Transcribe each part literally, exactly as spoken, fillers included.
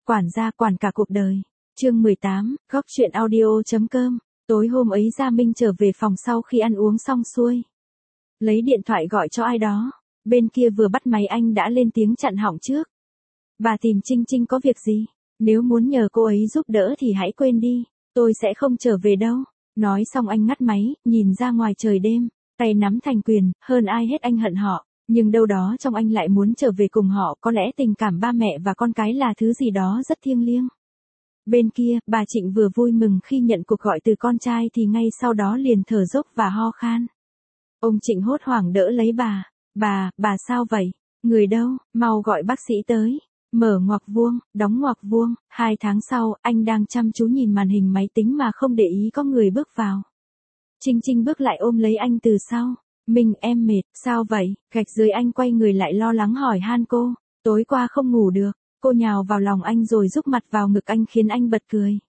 quản gia quản cả cuộc đời. Chương mười tám, góc chuyện audio chấm com. Tối hôm ấy Gia Minh trở về phòng sau khi ăn uống xong xuôi. Lấy điện thoại gọi cho ai đó. Bên kia vừa bắt máy anh đã lên tiếng chặn họng trước. Bà tìm Trinh Trinh có việc gì? Nếu muốn nhờ cô ấy giúp đỡ thì hãy quên đi. Tôi sẽ không trở về đâu. Nói xong anh ngắt máy, nhìn ra ngoài trời đêm. Tay nắm thành quyền, hơn ai hết anh hận họ. Nhưng đâu đó trong anh lại muốn trở về cùng họ. Có lẽ tình cảm ba mẹ và con cái là thứ gì đó rất thiêng liêng. Bên kia, bà Trịnh vừa vui mừng khi nhận cuộc gọi từ con trai thì ngay sau đó liền thở dốc và ho khan. Ông Trịnh hốt hoảng đỡ lấy bà. Bà, bà sao vậy? Người đâu? Mau gọi bác sĩ tới. Mở ngoặc vuông, đóng ngoặc vuông. Hai tháng sau, anh đang chăm chú nhìn màn hình máy tính mà không để ý có người bước vào. Trinh Trinh bước lại ôm lấy anh từ sau. Mình em mệt, sao vậy? Gạch dưới anh quay người lại lo lắng hỏi han cô. Tối qua không ngủ được. Cô nhào vào lòng anh rồi rúc mặt vào ngực anh khiến anh bật cười.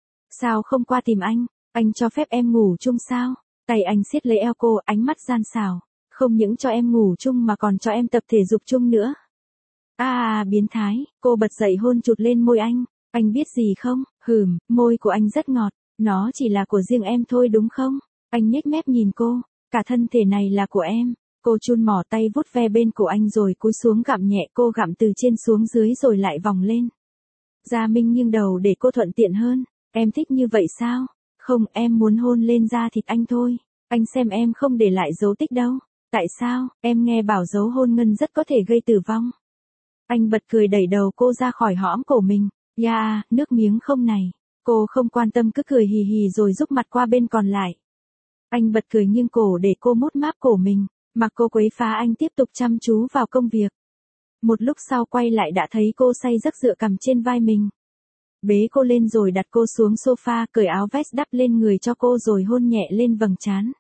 Sao không qua tìm anh? Anh cho phép em ngủ chung sao? Tay anh siết lấy eo cô, ánh mắt gian xảo. Không những cho em ngủ chung mà còn cho em tập thể dục chung nữa. À, à biến thái, cô bật dậy hôn chụt lên môi anh. Anh biết gì không? Hừm, môi của anh rất ngọt. Nó chỉ là của riêng em thôi đúng không? Anh nhếch mép nhìn cô. Cả thân thể này là của em. Cô chun mỏ tay vuốt ve bên cổ anh rồi cúi xuống gặm nhẹ, cô gặm từ trên xuống dưới rồi lại vòng lên. Gia Minh nghiêng đầu để cô thuận tiện hơn. Em thích như vậy sao? Không, em muốn hôn lên da thịt anh thôi. Anh xem em không để lại dấu tích đâu. Tại sao? Em nghe bảo dấu hôn ngân rất có thể gây tử vong. Anh bật cười đẩy đầu cô ra khỏi hõm cổ mình. Ya, yeah, nước miếng không này. Cô không quan tâm cứ cười hì hì rồi rúc mặt qua bên còn lại. Anh bật cười nghiêng cổ để cô mút máp cổ mình. Mặc cô quấy phá anh tiếp tục chăm chú vào công việc. Một lúc sau quay lại đã thấy cô say giấc dựa cằm trên vai mình. Bế cô lên rồi đặt cô xuống sofa, cởi áo vest đắp lên người cho cô rồi hôn nhẹ lên vầng trán.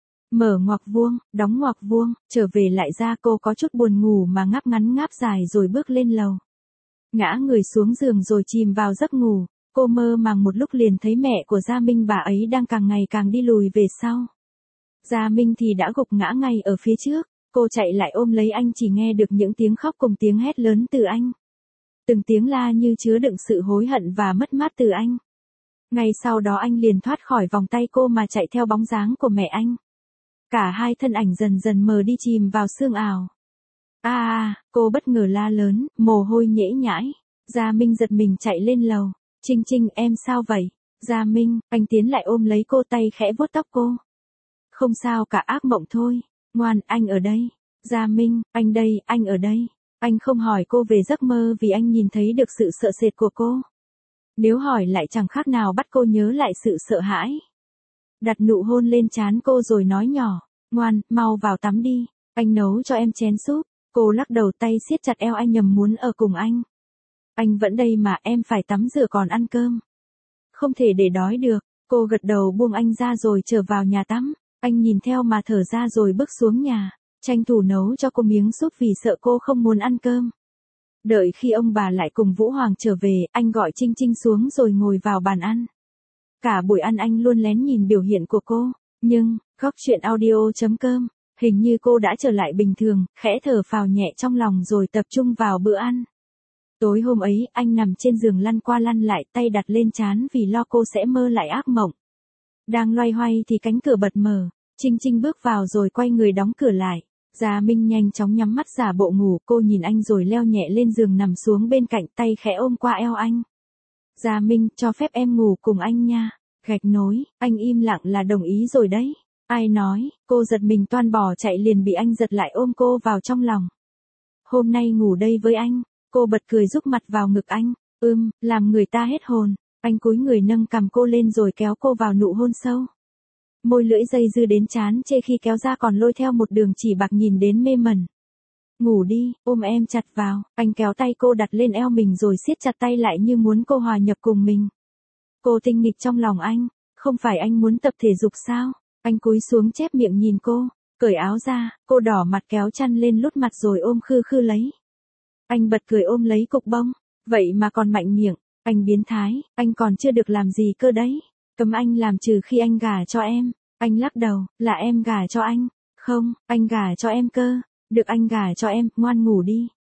Mở ngoặc vuông, đóng ngoặc vuông, trở về lại ra cô có chút buồn ngủ mà ngáp ngắn ngáp dài rồi bước lên lầu. Ngã người xuống giường rồi chìm vào giấc ngủ, cô mơ màng một lúc liền thấy mẹ của Gia Minh bà ấy đang càng ngày càng đi lùi về sau. Gia Minh thì đã gục ngã ngay ở phía trước, cô chạy lại ôm lấy anh chỉ nghe được những tiếng khóc cùng tiếng hét lớn từ anh. Từng tiếng la như chứa đựng sự hối hận và mất mát từ anh. Ngay sau đó anh liền thoát khỏi vòng tay cô mà chạy theo bóng dáng của mẹ anh. Cả hai thân ảnh dần dần mờ đi chìm vào sương ảo. À, à, cô bất ngờ la lớn, mồ hôi nhễ nhãi. Gia Minh giật mình chạy lên lầu. Trinh Trinh em sao vậy? Gia Minh, anh tiến lại ôm lấy cô tay khẽ vuốt tóc cô. Không sao cả ác mộng thôi. Ngoan, anh ở đây. Gia Minh, anh đây, anh ở đây. Anh không hỏi cô về giấc mơ vì anh nhìn thấy được sự sợ sệt của cô. Nếu hỏi lại chẳng khác nào bắt cô nhớ lại sự sợ hãi. Đặt nụ hôn lên trán cô rồi nói nhỏ. Ngoan, mau vào tắm đi. Anh nấu cho em chén súp. Cô lắc đầu tay siết chặt eo anh nhầm muốn ở cùng anh. Anh vẫn đây mà em phải tắm rửa còn ăn cơm. Không thể để đói được. Cô gật đầu buông anh ra rồi trở vào nhà tắm. Anh nhìn theo mà thở ra rồi bước xuống nhà, tranh thủ nấu cho cô miếng súp vì sợ cô không muốn ăn cơm. Đợi khi ông bà lại cùng Vũ Hoàng trở về, anh gọi Trinh Trinh xuống rồi ngồi vào bàn ăn. Cả buổi ăn anh luôn lén nhìn biểu hiện của cô, nhưng, góc chuyện audio chấm com, hình như cô đã trở lại bình thường, khẽ thở phào nhẹ trong lòng rồi tập trung vào bữa ăn. Tối hôm ấy, anh nằm trên giường lăn qua lăn lại, tay đặt lên trán vì lo cô sẽ mơ lại ác mộng. Đang loay hoay thì cánh cửa bật mở, Trinh Trinh bước vào rồi quay người đóng cửa lại. Gia Minh nhanh chóng nhắm mắt giả bộ ngủ, cô nhìn anh rồi leo nhẹ lên giường nằm xuống bên cạnh, tay khẽ ôm qua eo anh. Gia Minh, cho phép em ngủ cùng anh nha. Gạch nối, anh im lặng là đồng ý rồi đấy. Ai nói? Cô giật mình toan bỏ chạy liền bị anh giật lại ôm cô vào trong lòng. Hôm nay ngủ đây với anh. Cô bật cười rúc mặt vào ngực anh. Ưm, làm người ta hết hồn. Anh cúi người nâng cằm cô lên rồi kéo cô vào nụ hôn sâu. Môi lưỡi dây dưa đến trán chê khi kéo ra còn lôi theo một đường chỉ bạc nhìn đến mê mẩn. Ngủ đi, ôm em chặt vào. Anh kéo tay cô đặt lên eo mình rồi siết chặt tay lại như muốn cô hòa nhập cùng mình. Cô tinh nghịch trong lòng anh. Không phải anh muốn tập thể dục sao? Anh cúi xuống chép miệng nhìn cô. Cởi áo ra, cô đỏ mặt kéo chăn lên lút mặt rồi ôm khư khư lấy. Anh bật cười ôm lấy cục bông. Vậy mà còn mạnh miệng. Anh biến thái, anh còn chưa được làm gì cơ đấy. Cấm anh làm trừ khi anh gả cho em. Anh lắc đầu, là em gả cho anh. Không, anh gả cho em cơ. Được anh gả cho em, ngoan ngủ đi.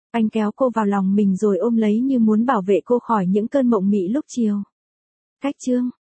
Anh kéo cô vào lòng mình rồi ôm lấy như muốn bảo vệ cô khỏi những cơn mộng mị lúc chiều. Cách chương